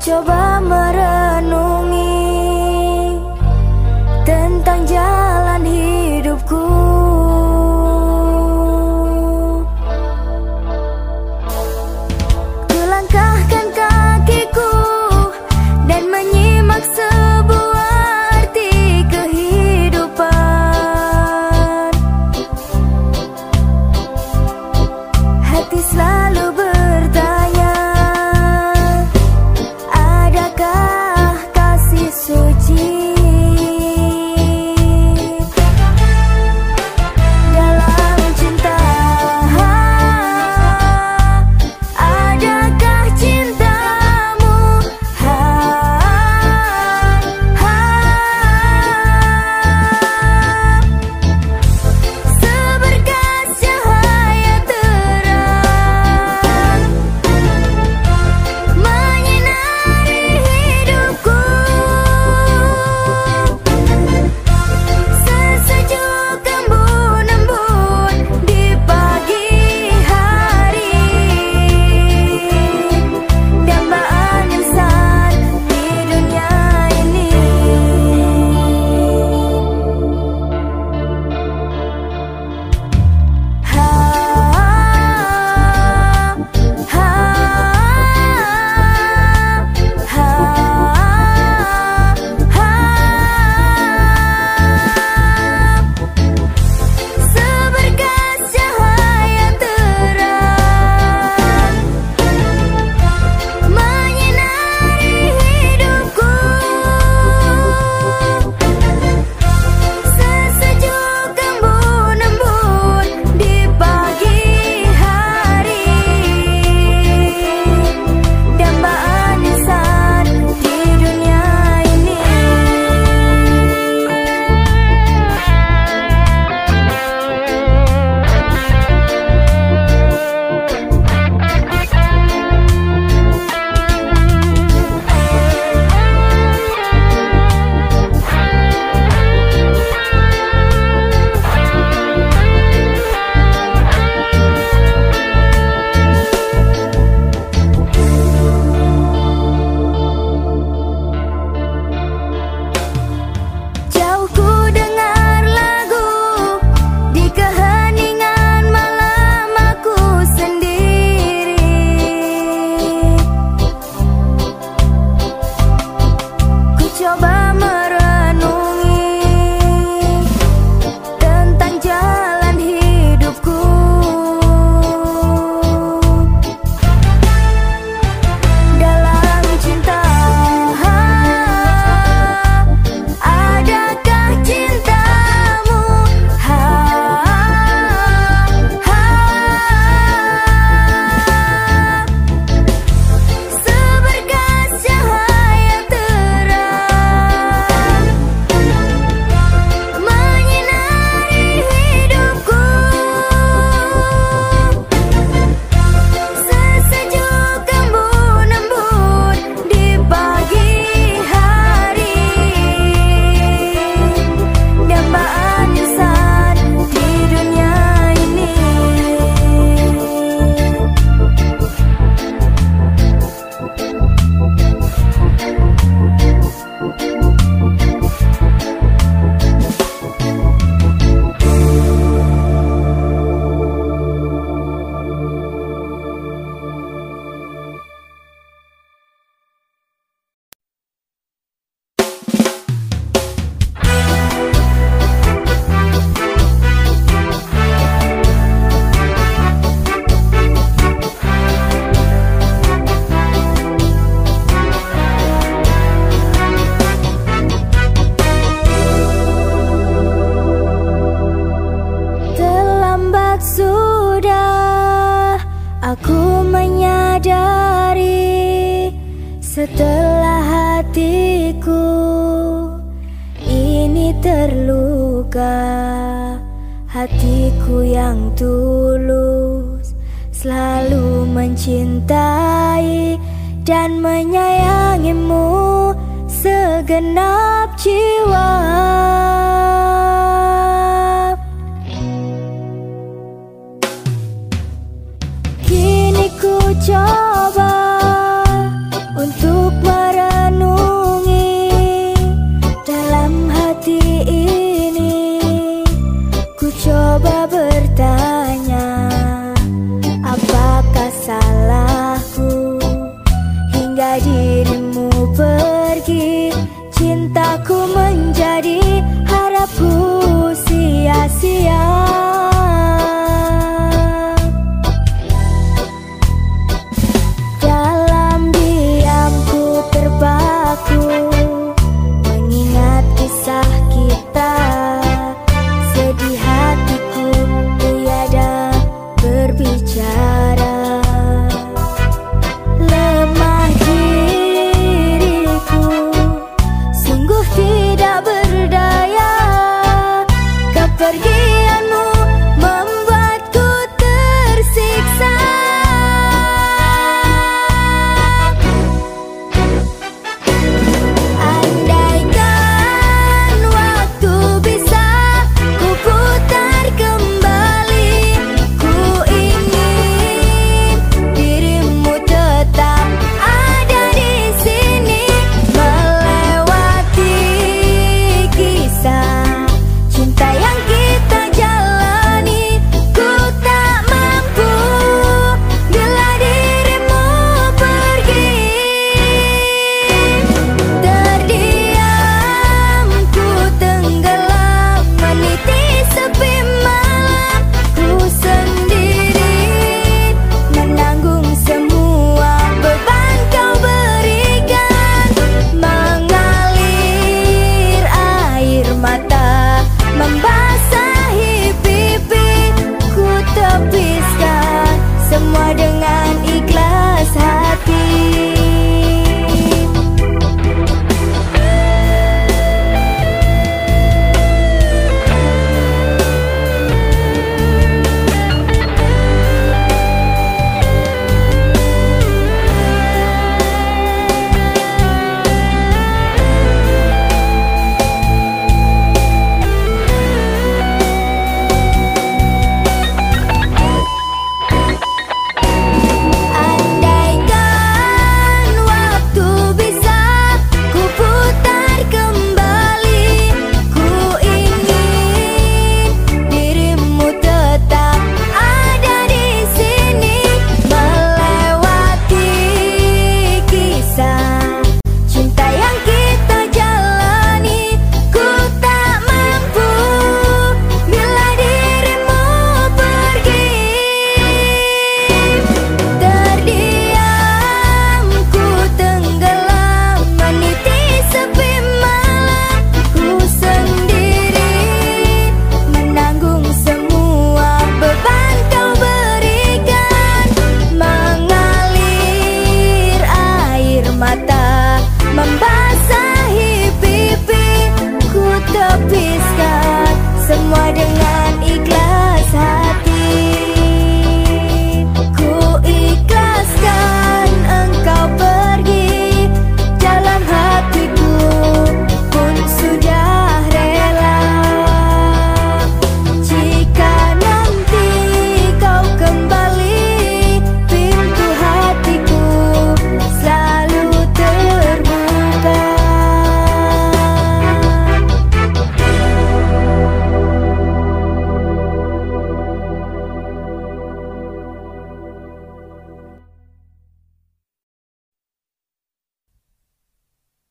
coba merenungi tentang jalan hidupku. Kulangkahkan kakiku dan menyimak sebuah arti kehidupan. Hati selalu bertanya, adakah kasih suci dalam cinta? Adakah cintamu seberkas cahaya terang menyinari hidupku, sesejuk embun-embun di pagi hari, dambaan insan di dunia ini. Seberkas cahaya terang menyinari hidupku, sesejuk embun-embun di pagi hari, dambaan insan di dunia ini. Jauh ku dengar lagu di keheningan malam aku sendiri. Ku coba merenungi tentang jalan hidupku. Dalam cinta, adakah cintamu seberkas cahaya terang menyinari hidupku, sesejuk embun-embun di pagi hari, dambaan insan di dunia ini. Terlambat sudah aku menyadari, setelah hatiku ini terluka. Hatiku yang tulus selalu mencintai dan menyayangimu segenap jiwa. Kini ku coba untuk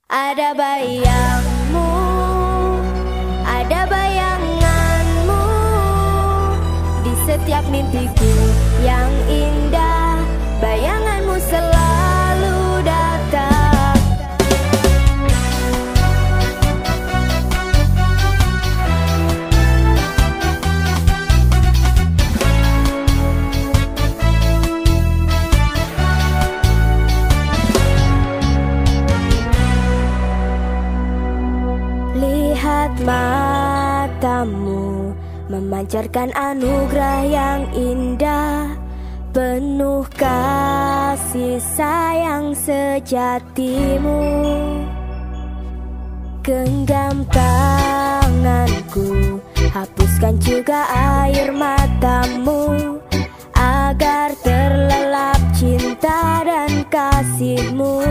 Ada bayangmu, ada bayanganmu di setiap mimpiku yang indah. Bayanganmu selalu datang. Lihat matamu memancarkan anugerah yang indah, penuh kasih sayang sejatimu. Genggam tanganku, hapuskan juga air matamu, agar terlelap cinta dan kasihmu.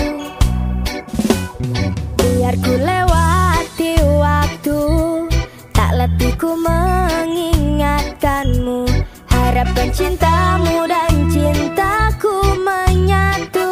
Biar ku lewati waktu, tak letih ku mengingatkanmu. Harapkan cintamu dan cintaku menyatu.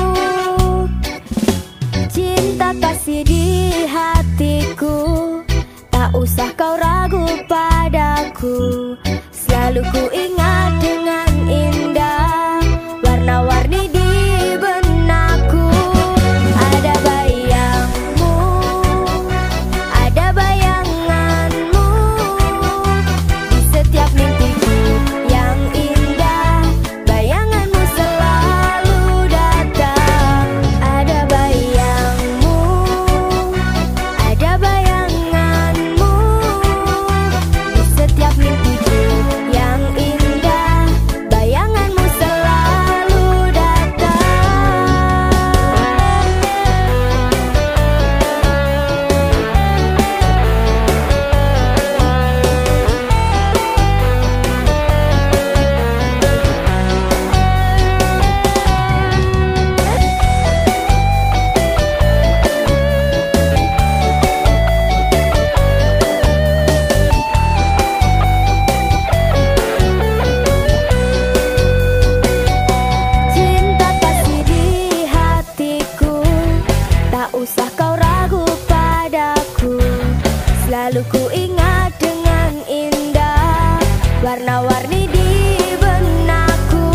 Cinta kasih di hatiku, tak usah kau ragu padaku. Selalu ku ingat dengan indah warna-warni di benakku. Ada bayangmu, ada bayanganmu di setiap mimpiku yang indah. Bayanganmu selalu datang. Ada bayangmu, ada bayanganmu di setiap mimpiku yang indah. Bayanganmu selalu datang. Cinta kasih di hatiku, tak usah kau ragu padaku. Selalu ku ingat dengan indah warna-warni di benakku.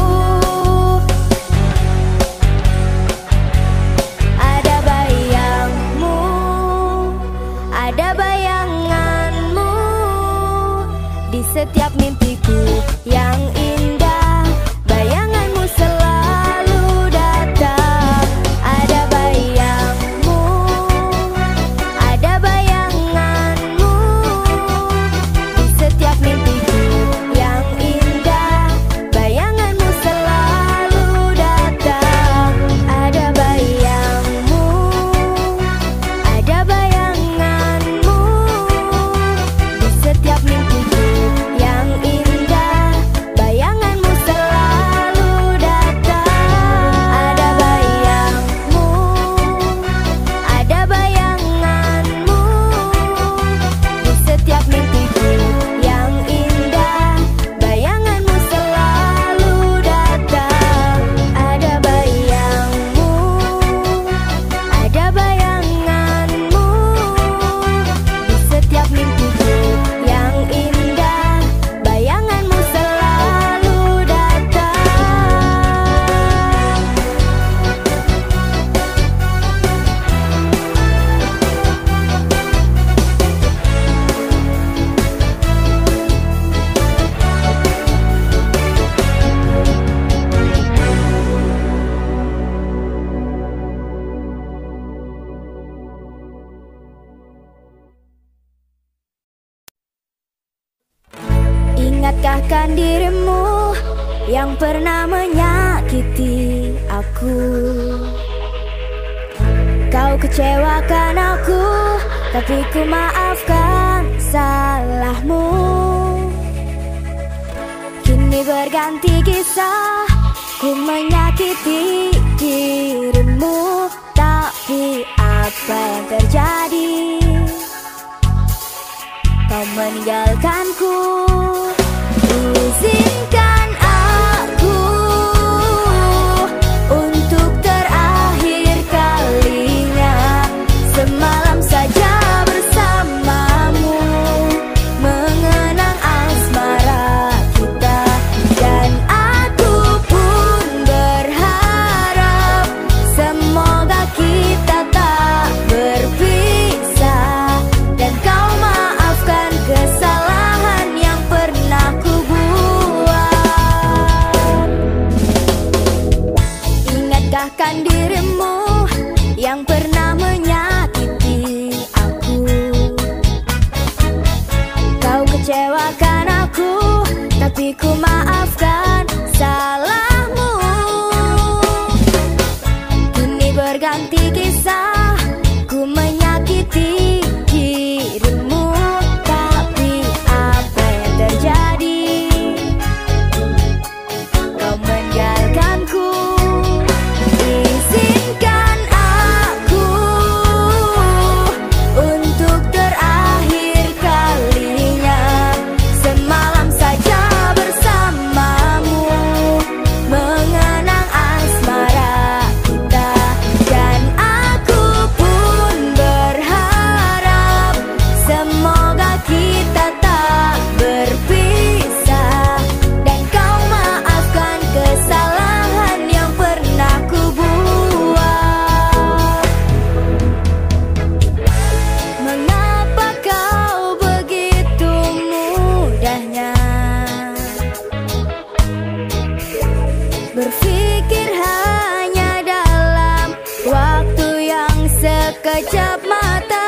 Ada bayangmu, ada bayanganmu di setiap mimpiku yang indah. Bayanganmu selalu datang. Ada bayangmu, ada bayanganmu di setiap mimpiku yang indah. Bayanganmu selalu datang. Ada bayangmu, ada bayanganmu di setiap mimpiku yang indah. Bayanganmu selalu datang. Ada bayangmu, ada bayanganmu di setiap mimpiku yang indah. Bayanganmu selalu datang. Ada bayangmu, ada bayanganmu di setiap mimpiku yang indah. Bayanganmu selalu datang. Ingatkah kan dirimu yang pernah menyakiti aku? Kau kecewakan aku, tapi ku maafkan salahmu. Kini berganti kisah, ku menyakiti dirimu. Tapi apa yang terjadi? Kau meninggalkanku. Izinkan aku untuk terakhir kalinya sekejap mata.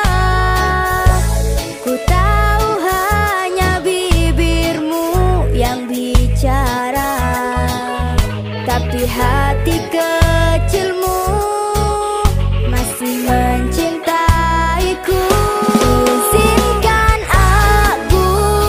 Ku tahu hanya bibirmu yang bicara, tapi hati kecilmu masih mencintaiku. Izinkan aku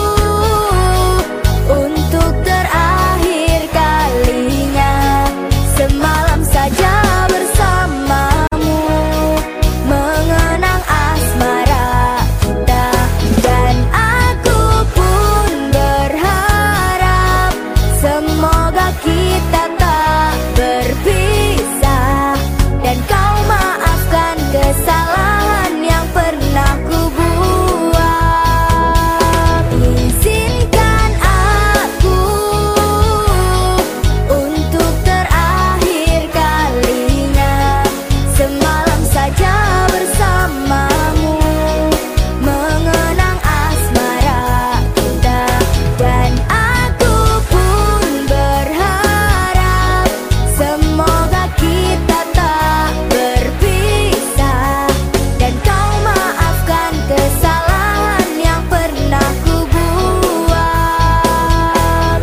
untuk terakhir kalinya semalam saja bersamamu, mengenang asmara kita. Dan aku pun berharap semoga kita tak berpisah, dan kau maafkan kesalahan yang pernah ku buat. Izinkan aku untuk terakhir kalinya semalam saja bersamamu, mengenang asmara kita. Dan aku pun berharap semoga kita tak berpisah, dan kau maafkan kesalahan yang pernah ku buat.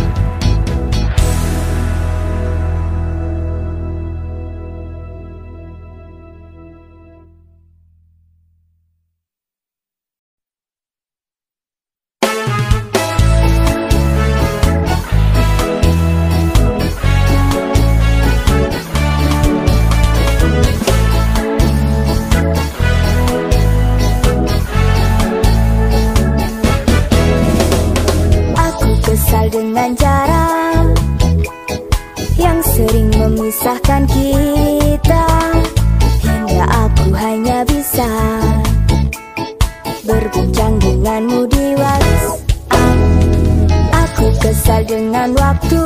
Aku kesal dengan cara yang sering memisahkan kita, hingga aku hanya bisa berbincang denganmu di WhatsApp. Aku kesal dengan waktu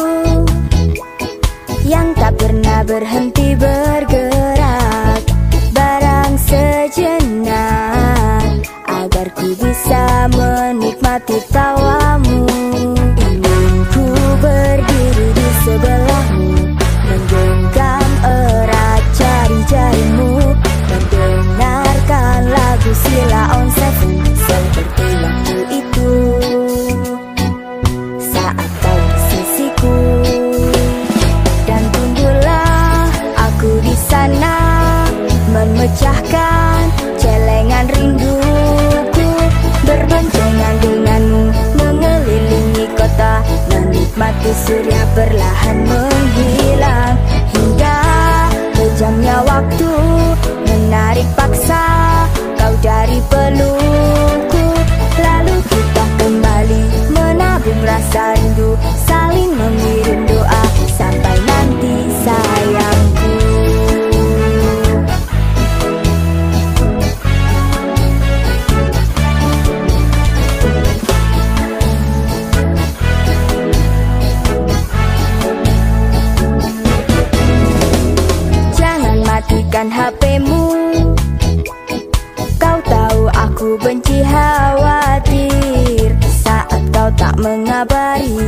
yang tak pernah berhenti bergerak, barang sejenak agar ku bisa menikmati tawamu. Ingin ku berdiri di sebelahmu, menggenggam erat jari-jarimu, mendengarkan lagu Sheila on Seven seperti waktu itu saat kau di sisiku. Dan tunggulah aku di sana, memecahkan celengan rinduku, berboncengan denganmu, mengelilingi kota, menikmati surya perlahan menghilang, hingga kejamnya waktu menarik paksa kau dari pelukku. Lalu kita kembali menabung rasa rindu, saling mengirim doa sampai nanti sayangku. Jangan matikan HP-mu, kau tahu aku benci khawatir saat kau tak mengabari.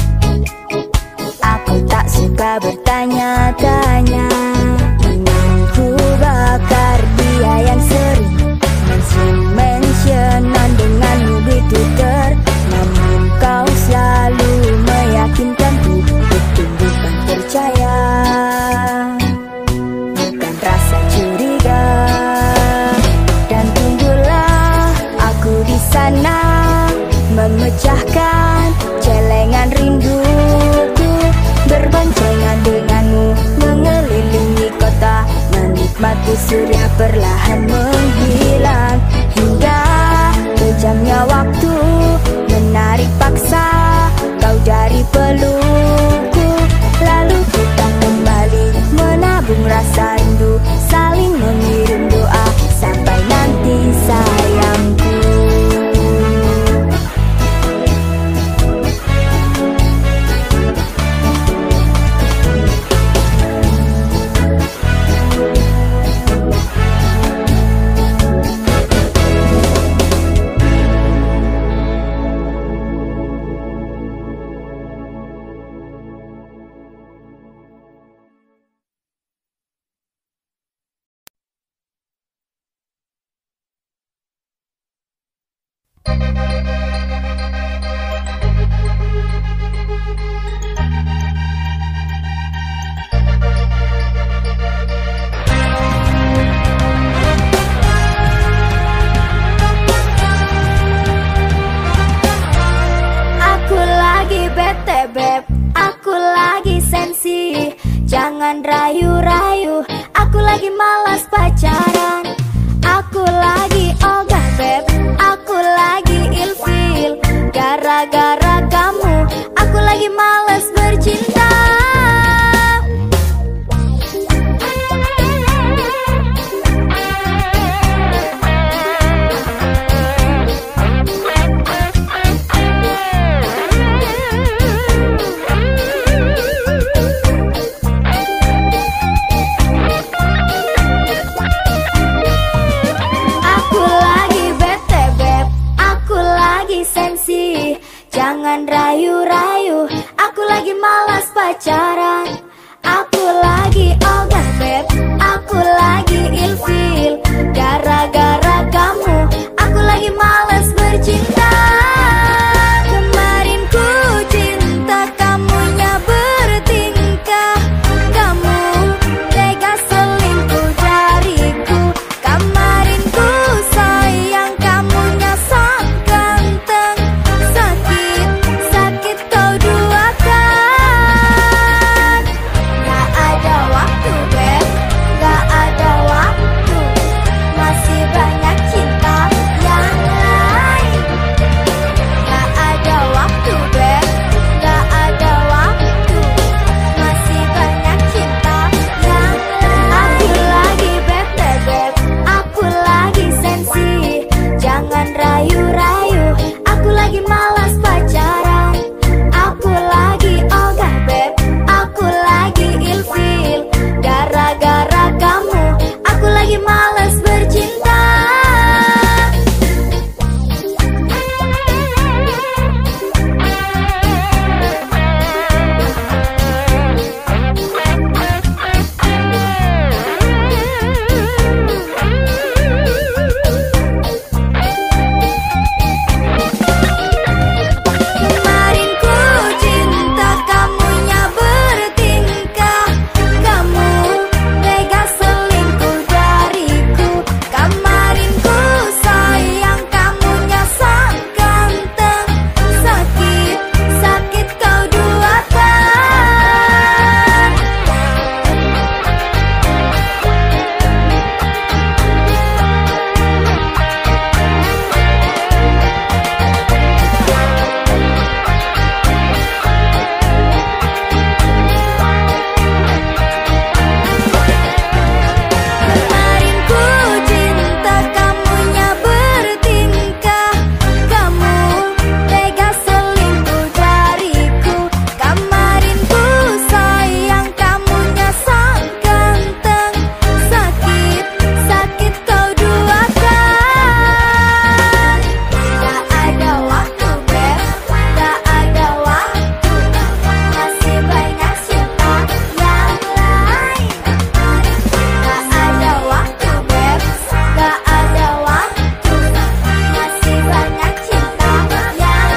Aku tak suka bertanya-tanya, ingin ku bakar dia yang sering mention-mentionan denganmu di Twitter. Namun kau selalu meyakinkanku untuk bukan percaya, bukan rasa curiga. Dan tunggulah aku di sana, memecahkan celengan rinduku, berboncengan denganmu, mengelilingi kota, menikmati surya perlahan menghilang, hingga kejamnya waktu menarik paksa kau dari pelukku. Lalu kita kembali menabung rasa rindu, saling mengirim doa sampai nanti sayangku. Beb, aku lagi sensi. Jangan rayu-rayu, aku lagi malas pacaran. Aku lagi ogah beb, aku lagi ilfil. Gara-gara kamu, aku lagi malas bercinta. Jangan rayu-rayu, aku lagi malas pacaran. Aku lagi ogah beb, aku lagi ilfil. Gara-gara kamu, aku lagi malas bercinta. Kemarin ku cinta, kamunya bertingkah. Kamu tega selingkuh dariku. Kemarin ku sayang, kamunya sok ganteng. Sakit kau duakan. Gak ada waktu beb, gak ada waktu. Masih banyak cinta yang lain. Gak ada waktu beb, gak ada waktu. Masih banyak cinta yang lain. Aku lagi bete beb, aku lagi sensi. Jangan rayu-rayu, aku lagi malas pacaran. Aku lagi ogah beb, aku lagi ilfil. Gara-gara kamu, aku lagi malas bercinta. Kemarin ku cinta, kamunya bertingkah. Kamu tega selingkuh dariku. Kemarin ku sayang, kamunya sok ganteng. Sakit kau duakan. Kemarin ku cinta, kamunya bertingkah. Kamu tega selingkuh dariku. Kemarin ku sayang, kamunya sok ganteng. Sakit kau duakan. Gak ada waktu beb, gak ada waktu. Masih banyak cinta yang lain. Gak ada waktu beb, gak ada waktu. Masih banyak cinta yang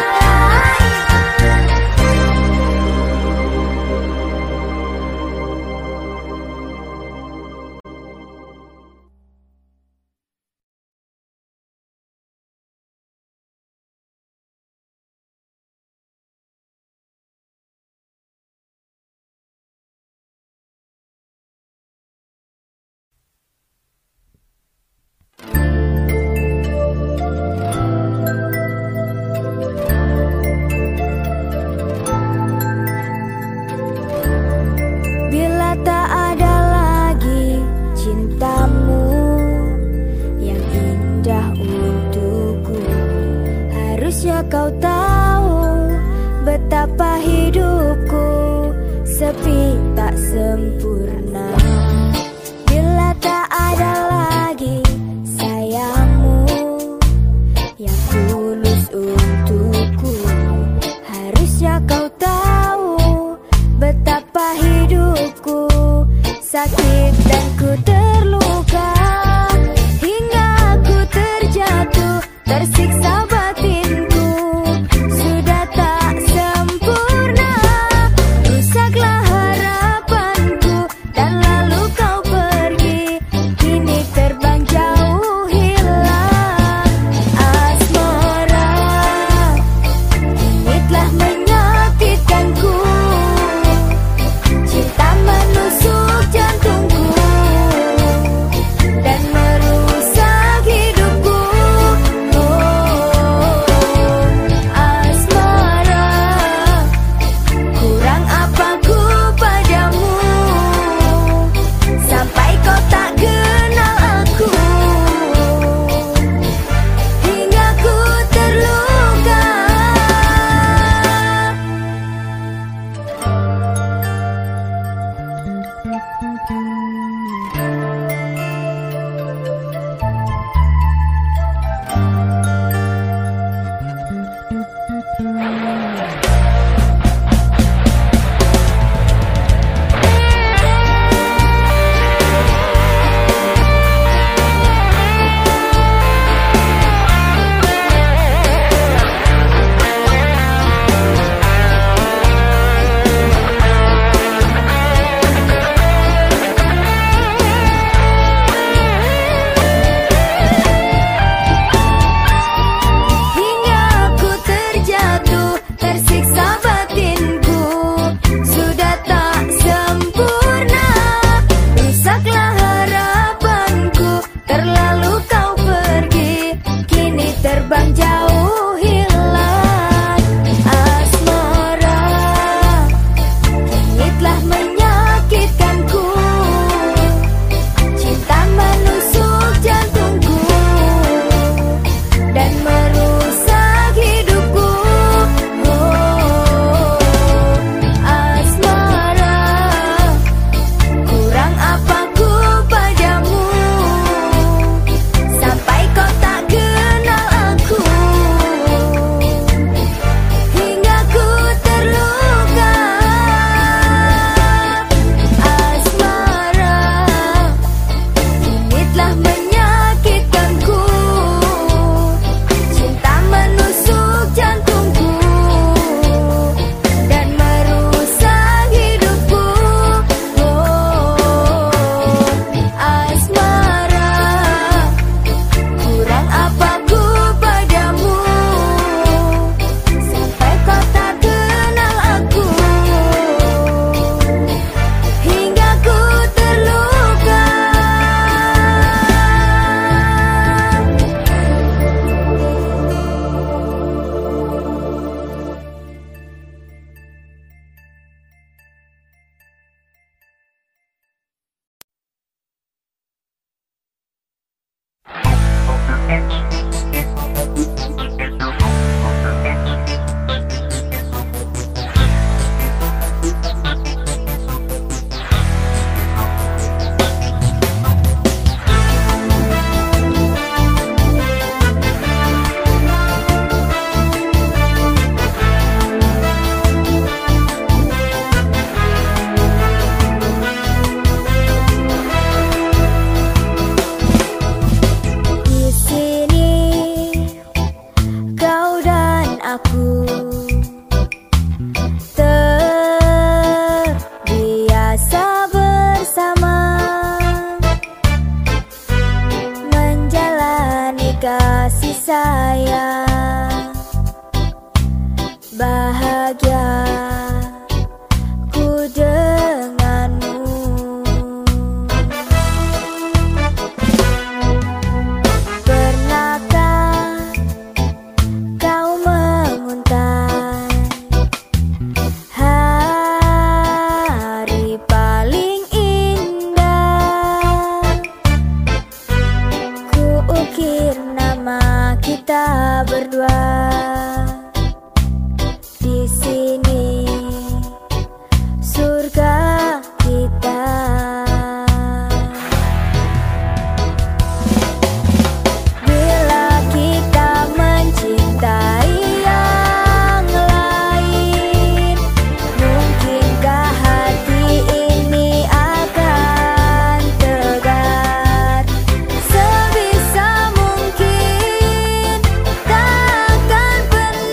Bila tak ada lagi cintamu yang indah untukku, harusnya kau tahu betapa hidupku sepi tak sempurna. Bila tak ada lagi sayangmu yang tulus untukku, harusnya kau tahu betapa hidupku sakit dan ku terluka. Hingga aku terjatuh, tersiksa batin. terbang jauh hilang asmara, kini telah menyakitkanku. Cinta menusuk jantungku dan merusak hidupku. Oh, asmara, kurang apa ku padamu sampai kau tak kenal aku, hingga ku terluka. Asmara, kini telah menyakitkanku. Cinta menusuk jantungku dan merusak hidupku. Oh, asmara, kurang apa ku padamu sampai kau tak kenal aku, hingga ku terluka. Di sini kau dan aku terbiasa bersama, menjalani kasih sayang. Bahagia ku denganmu. Pernahkah kau menguntai hari paling indah? Ku ukir nama kita berdua di sini, surga kita. Bila kita mencintai yang lain, mungkinkah hati ini akan tegar? Sebisa mungkin takkan pernah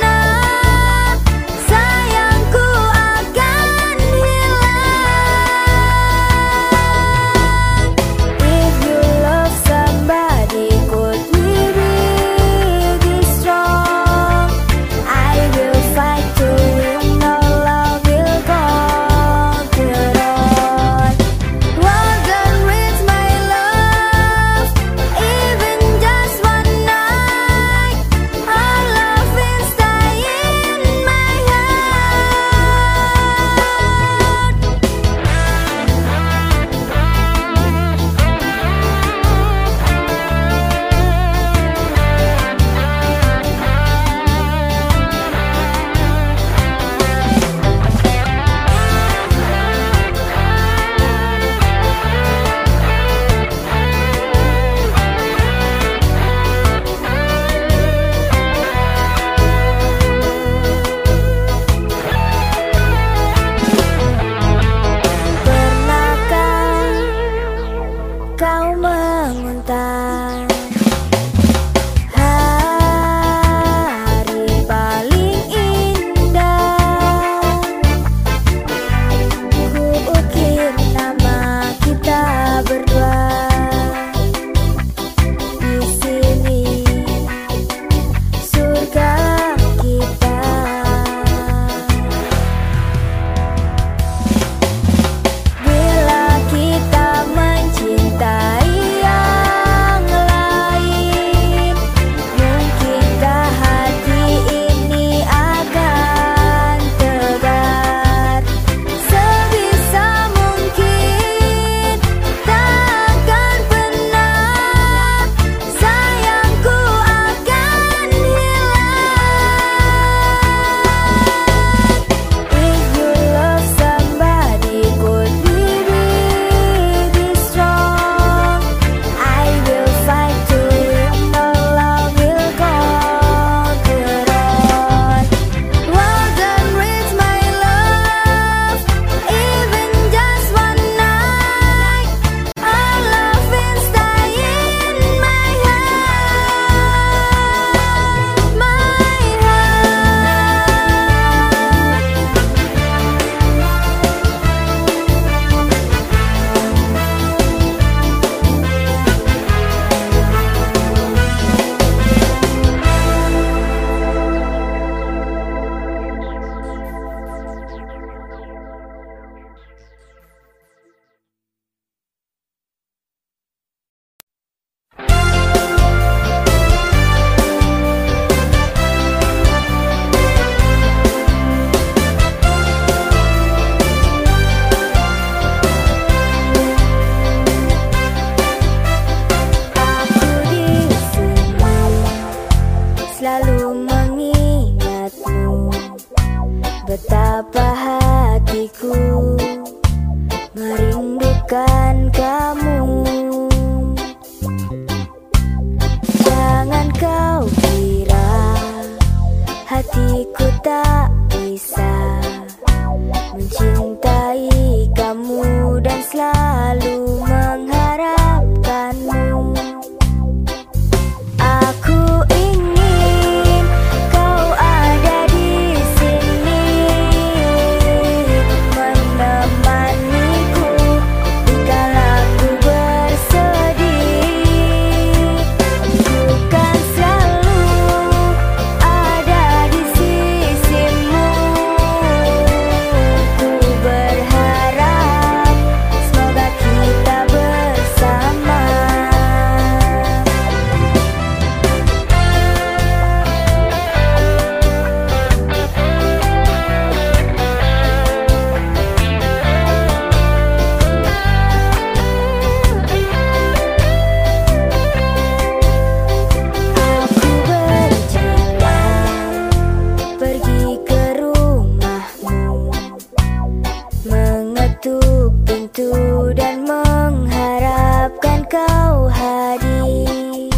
hatiku tak bisa mencintai kamu dan selalu mengharapkanmu. Aku ingin kau ada di sini menemaniku dikala ku bersedih. Ku kan selalu ada di sisimu. Ku berharap semoga kita bersama. Aku berjalan pergi ke rumahmu, mengetuk pintu dan mengharapkan kau hadir.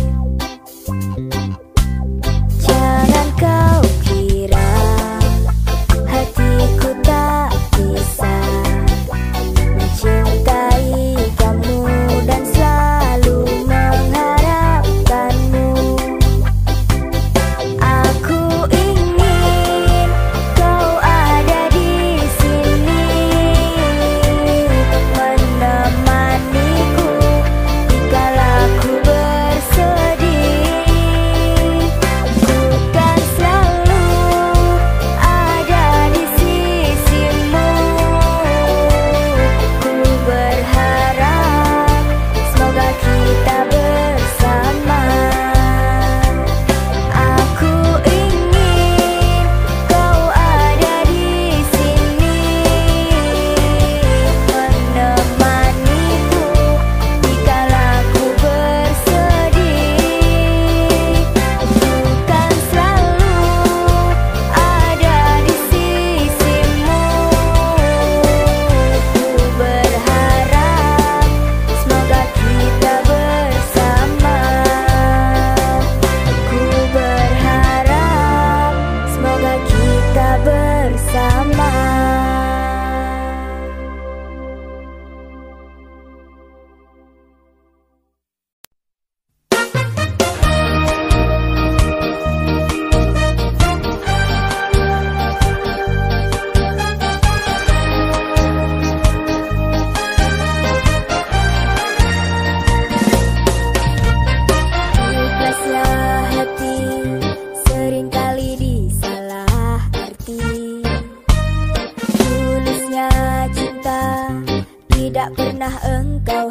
Jangan kau kira hatiku tak bisa mencintai kamu dan selalu mengharapkanmu. Aku ingin kau ada di sini menemaniku dikala ku bersedih. Ku kan selalu ada di sisimu. Ku berharap semoga kita bersama. Aku ingin kau ada di sini menemaniku dikala ku bersedih. Ku kan selalu ada di sisimu. Ku berharap semoga kita bersama. Ku berharap semoga kita bersama. Ikhlaslah hati, seringkali disalah arti. Tulusnya cinta, tidak pernah engkau